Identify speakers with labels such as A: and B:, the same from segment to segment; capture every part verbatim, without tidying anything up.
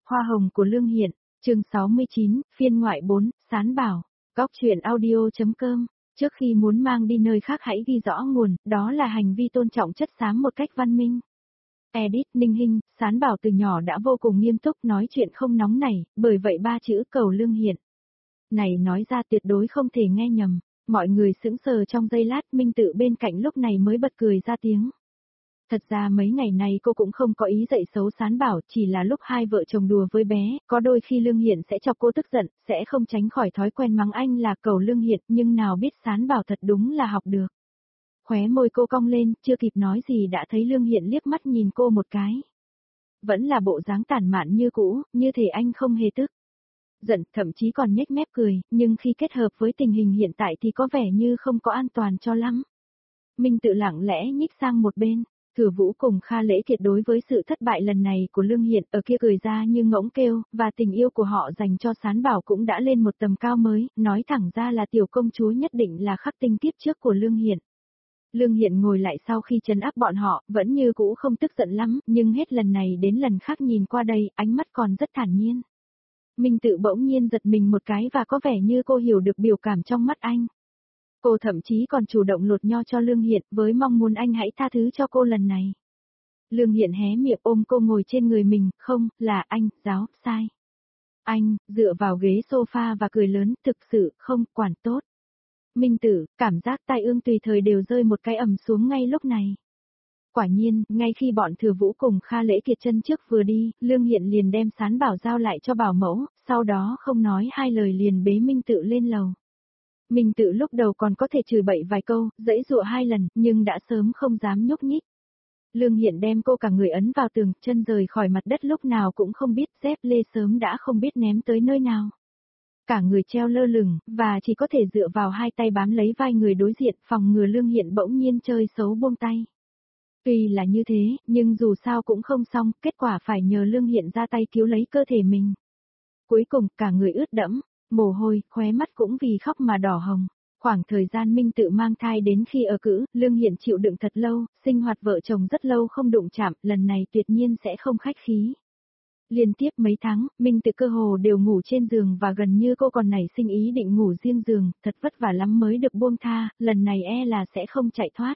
A: Hoa hồng của Lương Hiện, chương sáu mươi chín, phiên ngoại bốn, Sán Bảo, Góc truyện audio.com. Trước khi muốn mang đi nơi khác hãy ghi rõ nguồn, đó là hành vi tôn trọng chất xám một cách văn minh. Edit Ninh Hinh, Sán Bảo từ nhỏ đã vô cùng nghiêm túc nói chuyện không nóng nảy, bởi vậy ba chữ cầu Lương Hiện này nói ra tuyệt đối không thể nghe nhầm. Mọi người sững sờ trong giây lát, Minh Tự bên cạnh lúc này mới bật cười ra tiếng. Thật ra mấy ngày này cô cũng không có ý dạy xấu Sán Bảo, chỉ là lúc hai vợ chồng đùa với bé, có đôi khi Lương Hiện sẽ chọc cô tức giận, sẽ không tránh khỏi thói quen mắng anh là cầu Lương Hiện, nhưng nào biết Sán Bảo thật đúng là học được. Khóe môi cô cong lên, chưa kịp nói gì đã thấy Lương Hiện liếc mắt nhìn cô một cái. Vẫn là bộ dáng tản mạn như cũ, như thể anh không hề tức giận, thậm chí còn nhếch mép cười, nhưng khi kết hợp với tình hình hiện tại thì có vẻ như không có an toàn cho lắm. Minh Tự lặng lẽ nhích sang một bên. Thừa Vũ cùng Kha Lễ Kiệt đối với sự thất bại lần này của Lương Hiện ở kia cười ra như ngỗng kêu, và tình yêu của họ dành cho Sán Bảo cũng đã lên một tầm cao mới, nói thẳng ra là tiểu công chúa nhất định là khắc tinh tiếp trước của Lương Hiện. Lương Hiện ngồi lại sau khi trấn áp bọn họ, vẫn như cũ không tức giận lắm, nhưng hết lần này đến lần khác nhìn qua đây, ánh mắt còn rất thản nhiên. Minh Tự bỗng nhiên giật mình một cái và có vẻ như cô hiểu được biểu cảm trong mắt anh. Cô thậm chí còn chủ động lột nho cho Lương Hiện với mong muốn anh hãy tha thứ cho cô lần này. Lương Hiện hé miệng ôm cô ngồi trên người mình, không, là anh, giáo, sai. Anh, dựa vào ghế sofa và cười lớn, thực sự, không, quản tốt. Minh Tử, cảm giác tai ương tùy thời đều rơi một cái ầm xuống ngay lúc này. Quả nhiên, ngay khi bọn Thừa Vũ cùng Kha Lễ Kiệt chân trước vừa đi, Lương Hiện liền đem Sán Bảo giao lại cho bảo mẫu, sau đó không nói hai lời liền bế Minh Tự lên lầu. Minh Tự lúc đầu còn có thể chửi bậy vài câu, giãy giụa hai lần, nhưng đã sớm không dám nhúc nhích. Lương Hiện đem cô cả người ấn vào tường, chân rời khỏi mặt đất lúc nào cũng không biết, dép lê sớm đã không biết ném tới nơi nào. Cả người treo lơ lửng, và chỉ có thể dựa vào hai tay bám lấy vai người đối diện, phòng ngừa Lương Hiện bỗng nhiên chơi xấu buông tay. Tuy là như thế, nhưng dù sao cũng không xong, kết quả phải nhờ Lương Hiện ra tay cứu lấy cơ thể mình. Cuối cùng, cả người ướt đẫm, mồ hôi, khóe mắt cũng vì khóc mà đỏ hồng. Khoảng thời gian Minh Tự mang thai đến khi ở cữ, Lương Hiện chịu đựng thật lâu, sinh hoạt vợ chồng rất lâu không đụng chạm, lần này tuyệt nhiên sẽ không khách khí. Liên tiếp mấy tháng, Minh Tự cơ hồ đều ngủ trên giường và gần như cô còn nảy sinh ý định ngủ riêng giường, thật vất vả lắm mới được buông tha, lần này e là sẽ không chạy thoát.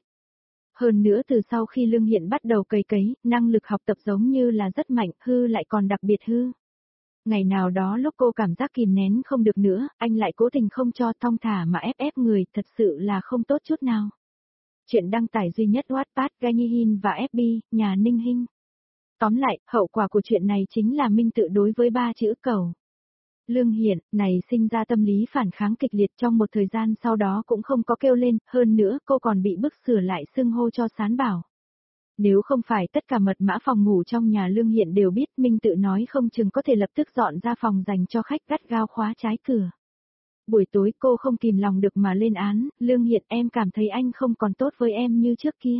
A: Hơn nữa từ sau khi Lương Hiện bắt đầu cày cấy, năng lực học tập giống như là rất mạnh, hư lại còn đặc biệt hư. Ngày nào đó lúc cô cảm giác kìm nén không được nữa, anh lại cố tình không cho thong thả mà ép ép người, thật sự là không tốt chút nào. Chuyện đăng tải duy nhất Wattpad, Ganyi Hin và ép bê, nhà Ninh Hinh. Tóm lại, hậu quả của chuyện này chính là Minh Tự đối với ba chữ cầu Lương Hiện này sinh ra tâm lý phản kháng kịch liệt, trong một thời gian sau đó cũng không có kêu lên, hơn nữa cô còn bị bức sửa lại xưng hô cho Sán Bảo. Nếu không phải tất cả mật mã phòng ngủ trong nhà Lương Hiện đều biết, Minh Tự nói không chừng có thể lập tức dọn ra phòng dành cho khách, gắt gao khóa trái cửa. Buổi tối cô không kìm lòng được mà lên án, Lương Hiện, em cảm thấy anh không còn tốt với em như trước kia.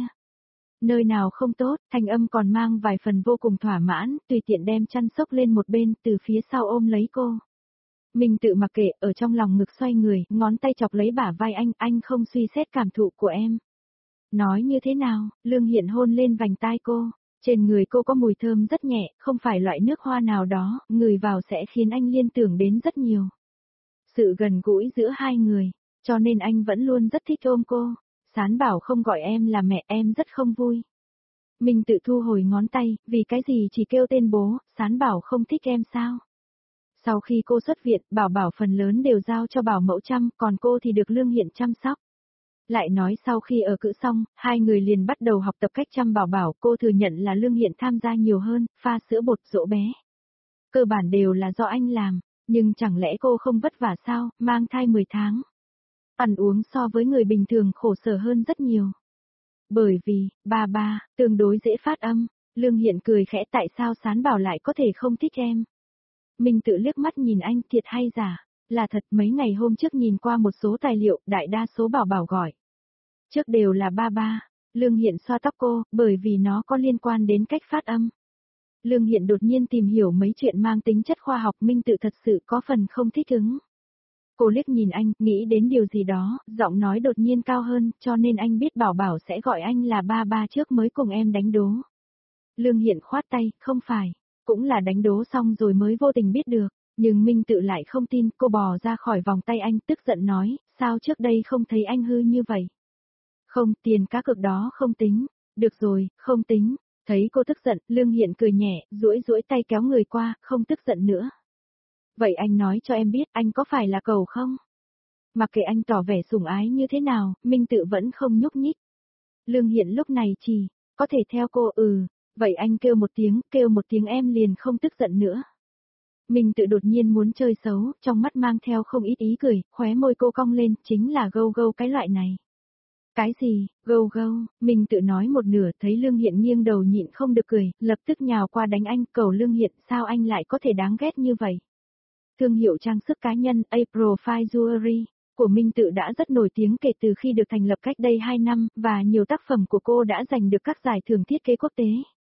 A: Nơi nào không tốt, thanh âm còn mang vài phần vô cùng thỏa mãn, tùy tiện đem chăn xốc lên một bên, từ phía sau ôm lấy cô. Minh Tự mặc kệ, ở trong lòng ngực xoay người, ngón tay chọc lấy bả vai anh, anh không suy xét cảm thụ của em. Nói như thế nào, Lương Hiện hôn lên vành tai cô, trên người cô có mùi thơm rất nhẹ, không phải loại nước hoa nào đó, ngửi vào sẽ khiến anh liên tưởng đến rất nhiều. Sự gần gũi giữa hai người, cho nên anh vẫn luôn rất thích ôm cô. Sán Bảo không gọi em là mẹ, em rất không vui. Minh Tự thu hồi ngón tay, vì cái gì chỉ kêu tên bố, Sán Bảo không thích em sao? Sau khi cô xuất viện, Bảo Bảo phần lớn đều giao cho bảo mẫu chăm, còn cô thì được Lương Hiện chăm sóc. Lại nói sau khi ở cữ xong, hai người liền bắt đầu học tập cách chăm Bảo Bảo, cô thừa nhận là Lương Hiện tham gia nhiều hơn, pha sữa bột dỗ bé. Cơ bản đều là do anh làm, nhưng chẳng lẽ cô không vất vả sao, mang thai mười tháng. Ăn uống so với người bình thường khổ sở hơn rất nhiều. Bởi vì, ba ba, tương đối dễ phát âm, Lương Hiện cười khẽ, tại sao Sán Bảo lại có thể không thích em. Mình tự liếc mắt nhìn anh, thiệt hay giả, là thật. Mấy ngày hôm trước nhìn qua một số tài liệu, đại đa số Bảo Bảo gọi trước đều là ba ba. Lương Hiện xoa tóc cô, bởi vì nó có liên quan đến cách phát âm. Lương Hiện đột nhiên tìm hiểu mấy chuyện mang tính chất khoa học, Minh Tự thật sự có phần không thích ứng. Cô liếc nhìn anh, nghĩ đến điều gì đó, giọng nói đột nhiên cao hơn, cho nên anh biết Bảo Bảo sẽ gọi anh là ba ba trước mới cùng em đánh đố. Lương Hiện khoát tay, không phải. cũng là đánh đố xong rồi mới vô tình biết được, nhưng Minh Tự lại không tin, cô bò ra khỏi vòng tay anh tức giận nói, sao trước đây không thấy anh hư như vậy? Không, tiền cá cược đó không tính, được rồi, không tính, thấy cô tức giận, Lương Hiện cười nhẹ, duỗi duỗi tay kéo người qua, không tức giận nữa. Vậy anh nói cho em biết anh có phải là cẩu không? Mặc kệ anh tỏ vẻ sủng ái như thế nào, Minh Tự vẫn không nhúc nhích. Lương Hiện lúc này chỉ, có thể theo cô ừ, vậy anh kêu một tiếng, kêu một tiếng em liền không tức giận nữa. Minh Tự đột nhiên muốn chơi xấu, trong mắt mang theo không ít ý cười, khóe môi cô cong lên, chính là gâu gâu cái loại này. Cái gì, gâu gâu, Minh Tự nói một nửa thấy Lương Hiện nghiêng đầu nhịn không được cười, lập tức nhào qua đánh anh, cầu Lương Hiện sao anh lại có thể đáng ghét như vậy. Thương hiệu trang sức cá nhân A Profile Jewelry của Minh Tự đã rất nổi tiếng kể từ khi được thành lập cách đây hai năm, và nhiều tác phẩm của cô đã giành được các giải thưởng thiết kế quốc tế.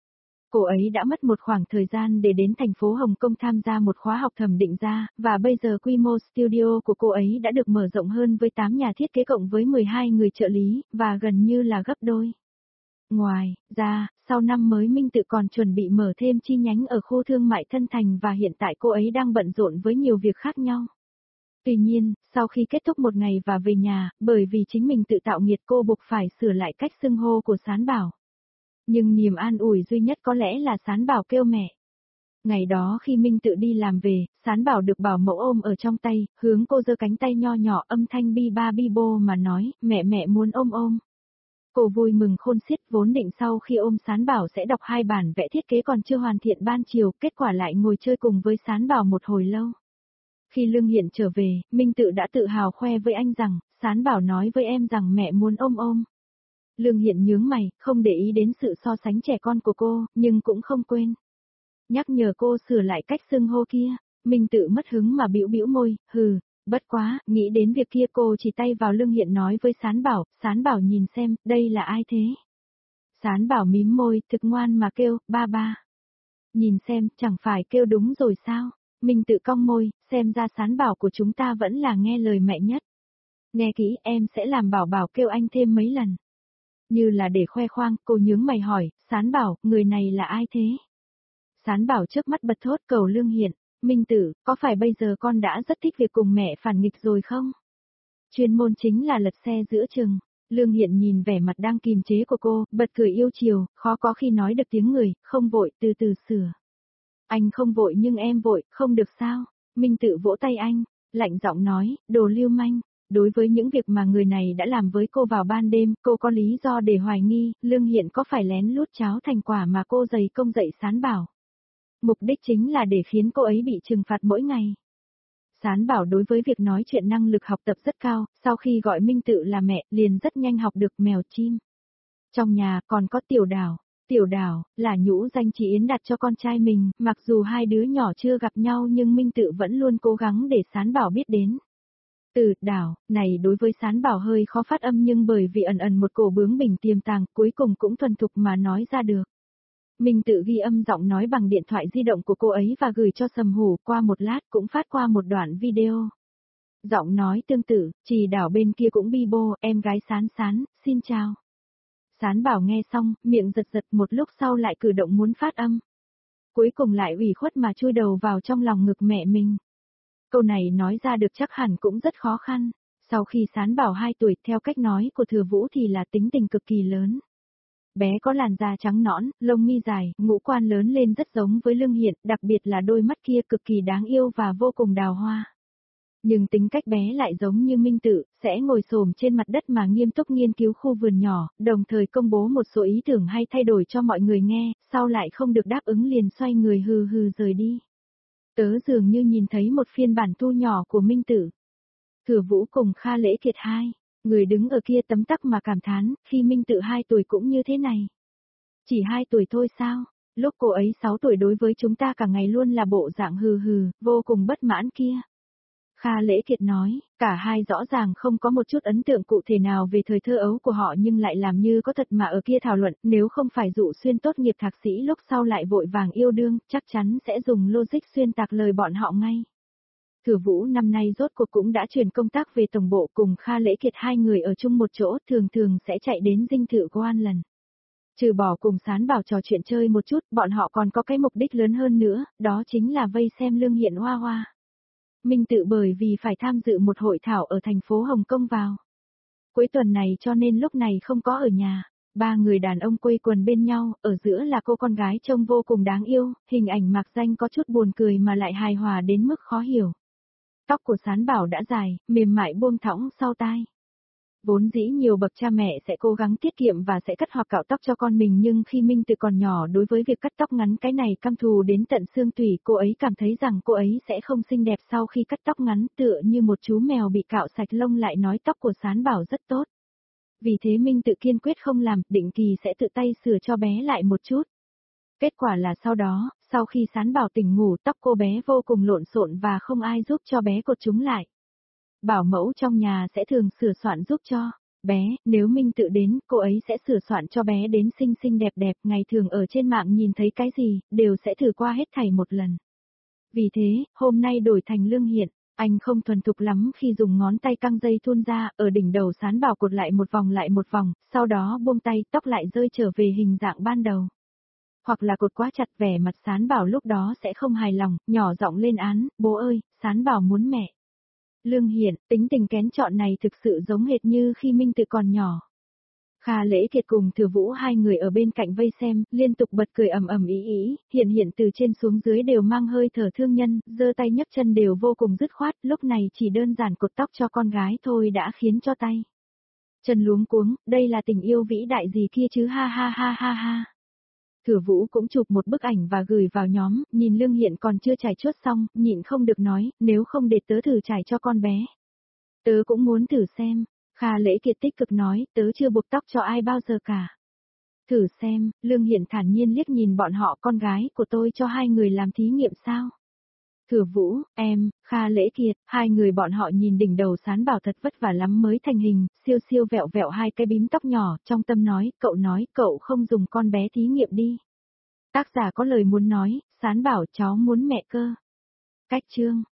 A: Cô ấy đã mất một khoảng thời gian để đến thành phố Hồng Kông tham gia một khóa học thẩm định ra, và bây giờ quy mô studio của cô ấy đã được mở rộng hơn với tám nhà thiết kế cộng với mười hai người trợ lý, và gần như là gấp đôi. Ngoài ra, sau năm mới Minh Tự còn chuẩn bị mở thêm chi nhánh ở khu thương mại Thân Thành và hiện tại cô ấy đang bận rộn với nhiều việc khác nhau. Tuy nhiên, sau khi kết thúc một ngày và về nhà, bởi vì chính mình tự tạo nghiệt cô buộc phải sửa lại cách xưng hô của Sán Bảo. Nhưng niềm an ủi duy nhất có lẽ là Sán Bảo kêu mẹ. Ngày đó khi Minh Tự đi làm về, Sán Bảo được bảo mẫu ôm ở trong tay, hướng cô giơ cánh tay nho nhỏ âm thanh bi ba bi bô mà nói, mẹ mẹ muốn ôm ôm. Cô vui mừng khôn xiết, vốn định sau khi ôm Sán Bảo sẽ đọc hai bản vẽ thiết kế còn chưa hoàn thiện ban chiều, kết quả lại ngồi chơi cùng với Sán Bảo một hồi lâu. Khi Lương Hiện trở về, Minh Tự đã tự hào khoe với anh rằng, Sán Bảo nói với em rằng mẹ muốn ôm ôm. Lương Hiện nhướng mày, không để ý đến sự so sánh trẻ con của cô, nhưng cũng không quên nhắc nhở cô sửa lại cách xưng hô kia. Minh Tự mất hứng mà bĩu bĩu môi, hừ, bất quá, nghĩ đến việc kia cô chỉ tay vào Lương Hiện nói với Sán Bảo, Sán Bảo nhìn xem, đây là ai thế? Sán Bảo mím môi, thực ngoan mà kêu, ba ba. Nhìn xem, chẳng phải kêu đúng rồi sao? Minh Tự cong môi, xem ra Sán Bảo của chúng ta vẫn là nghe lời mẹ nhất. Nghe kỹ, em sẽ làm Bảo Bảo kêu anh thêm mấy lần. Như là để khoe khoang, cô nhướng mày hỏi, Sán Bảo, người này là ai thế? Sán Bảo trước mắt bật thốt cầu Lương Hiện, Minh Tự, có phải bây giờ con đã rất thích việc cùng mẹ phản nghịch rồi không? Chuyên môn chính là lật xe giữa chừng. Lương Hiện nhìn vẻ mặt đang kìm chế của cô, bật cười yêu chiều, khó có khi nói được tiếng người, không vội, từ từ sửa. Anh không vội nhưng em vội, không được sao? Minh Tự vỗ tay anh, lạnh giọng nói, đồ lưu manh. Đối với những việc mà người này đã làm với cô vào ban đêm, cô có lý do để hoài nghi, Lương Hiện có phải lén lút cháo thành quả mà cô dày công dạy Sán Bảo. Mục đích chính là để khiến cô ấy bị trừng phạt mỗi ngày. Sán Bảo đối với việc nói chuyện năng lực học tập rất cao, sau khi gọi Minh Tự là mẹ, liền rất nhanh học được mèo chim. Trong nhà còn có Tiểu Đào. Tiểu Đào là nhũ danh chị Yến đặt cho con trai mình, mặc dù hai đứa nhỏ chưa gặp nhau nhưng Minh Tự vẫn luôn cố gắng để Sán Bảo biết đến. Từ Đào này đối với Sán Bảo hơi khó phát âm nhưng bởi vì ẩn ẩn một cổ bướng bỉnh tiềm tàng, cuối cùng cũng thuần thục mà nói ra được. Minh Tự ghi âm giọng nói bằng điện thoại di động của cô ấy và gửi cho Sầm Hủ, qua một lát cũng phát qua một đoạn video. Giọng nói tương tự, Trì Đào bên kia cũng bi bô, em gái Sán Sán, xin chào. Sán Bảo nghe xong, miệng giật giật, một lúc sau lại cử động muốn phát âm. Cuối cùng lại ủy khuất mà chui đầu vào trong lòng ngực mẹ mình. Câu này nói ra được chắc hẳn cũng rất khó khăn. Sau khi Sán Bảo hai tuổi, theo cách nói của Thừa Vũ thì là tính tình cực kỳ lớn. Bé có làn da trắng nõn, lông mi dài, ngũ quan lớn lên rất giống với Lương Hiện, đặc biệt là đôi mắt kia cực kỳ đáng yêu và vô cùng đào hoa. Nhưng tính cách bé lại giống như Minh Tự, sẽ ngồi xổm trên mặt đất mà nghiêm túc nghiên cứu khu vườn nhỏ, đồng thời công bố một số ý tưởng hay thay đổi cho mọi người nghe, sau lại không được đáp ứng liền xoay người hừ hừ rời đi. Tớ dường như nhìn thấy một phiên bản thu nhỏ của Minh Tự. Thừa Vũ cùng Kha Lễ Kiệt hai, người đứng ở kia tấm tắc mà cảm thán, khi Minh Tự hai tuổi cũng như thế này. Chỉ hai tuổi thôi sao? Lúc cô ấy sáu tuổi đối với chúng ta cả ngày luôn là bộ dạng hừ hừ, vô cùng bất mãn kia. Kha Lễ Kiệt nói, cả hai rõ ràng không có một chút ấn tượng cụ thể nào về thời thơ ấu của họ nhưng lại làm như có thật mà ở kia thảo luận, nếu không phải dụ xuyên tốt nghiệp thạc sĩ lúc sau lại vội vàng yêu đương, chắc chắn sẽ dùng logic xuyên tạc lời bọn họ ngay. Thừa Vũ năm nay rốt cuộc cũng đã chuyển công tác về tổng bộ cùng Kha Lễ Kiệt hai người ở chung một chỗ, thường thường sẽ chạy đến dinh thự của An lần. Trừ bỏ cùng Sán Bảo trò chuyện chơi một chút, bọn họ còn có cái mục đích lớn hơn nữa, đó chính là vây xem Lương Hiện hoa hoa. Minh Tự bởi vì phải tham dự một hội thảo ở thành phố Hồng Kông vào cuối tuần này cho nên lúc này không có ở nhà. Ba người đàn ông quây quần bên nhau, ở giữa là cô con gái trông vô cùng đáng yêu, hình ảnh mạc danh có chút buồn cười mà lại hài hòa đến mức khó hiểu. Tóc của Sán Bảo đã dài, mềm mại buông thõng sau tai. Vốn dĩ nhiều bậc cha mẹ sẽ cố gắng tiết kiệm và sẽ cắt hoặc cạo tóc cho con mình, nhưng khi Minh Tự còn nhỏ đối với việc cắt tóc ngắn cái này căm thù đến tận xương tủy, cô ấy cảm thấy rằng cô ấy sẽ không xinh đẹp sau khi cắt tóc ngắn, tựa như một chú mèo bị cạo sạch lông lại nói tóc của Sán Bảo rất tốt. Vì thế Minh Tự kiên quyết không làm, định kỳ sẽ tự tay sửa cho bé lại một chút. Kết quả là sau đó, sau khi Sán Bảo tỉnh ngủ, tóc cô bé vô cùng lộn xộn và không ai giúp cho bé cột chúng lại. Bảo mẫu trong nhà sẽ thường sửa soạn giúp cho bé, nếu Minh Tự đến, cô ấy sẽ sửa soạn cho bé đến xinh xinh đẹp đẹp, ngày thường ở trên mạng nhìn thấy cái gì, đều sẽ thử qua hết thảy một lần. Vì thế, hôm nay đổi thành Lương Hiện, anh không thuần thục lắm khi dùng ngón tay căng dây thun ra, ở đỉnh đầu Sán Bảo cột lại một vòng lại một vòng, sau đó buông tay, tóc lại rơi trở về hình dạng ban đầu. Hoặc là cột quá chặt, vẻ mặt Sán Bảo lúc đó sẽ không hài lòng, nhỏ giọng lên án, bố ơi, Sán Bảo muốn mẹ. Lương Hiện, tính tình kén chọn này thực sự giống hệt như khi Minh Tự còn nhỏ. Kha Lễ Kiệt cùng Thừa Vũ hai người ở bên cạnh vây xem, liên tục bật cười ầm ầm ý ý, Hiện Hiện từ trên xuống dưới đều mang hơi thở thương nhân, giơ tay nhấc chân đều vô cùng dứt khoát, lúc này chỉ đơn giản cột tóc cho con gái thôi đã khiến cho tay chân luống cuống, đây là tình yêu vĩ đại gì kia chứ, ha ha ha ha ha. Thừa Vũ cũng chụp một bức ảnh và gửi vào nhóm, nhìn Lương Hiện còn chưa trải chuốt xong, nhịn không được nói, nếu không để tớ thử trải cho con bé. Tớ cũng muốn thử xem. Kha Lễ Kiệt tích cực nói, tớ chưa buộc tóc cho ai bao giờ cả. Thử xem, Lương Hiện thản nhiên liếc nhìn bọn họ, con gái của tôi cho hai người làm thí nghiệm sao? Thừa Vũ, em, Kha Lễ Kiệt, hai người bọn họ nhìn đỉnh đầu Sán Bảo thật vất vả lắm mới thành hình, siêu siêu vẹo vẹo hai cái bím tóc nhỏ, trong tâm nói, cậu nói, cậu không dùng con bé thí nghiệm đi. Tác giả có lời muốn nói, Sán Bảo cháu muốn mẹ cơ. Cách chương.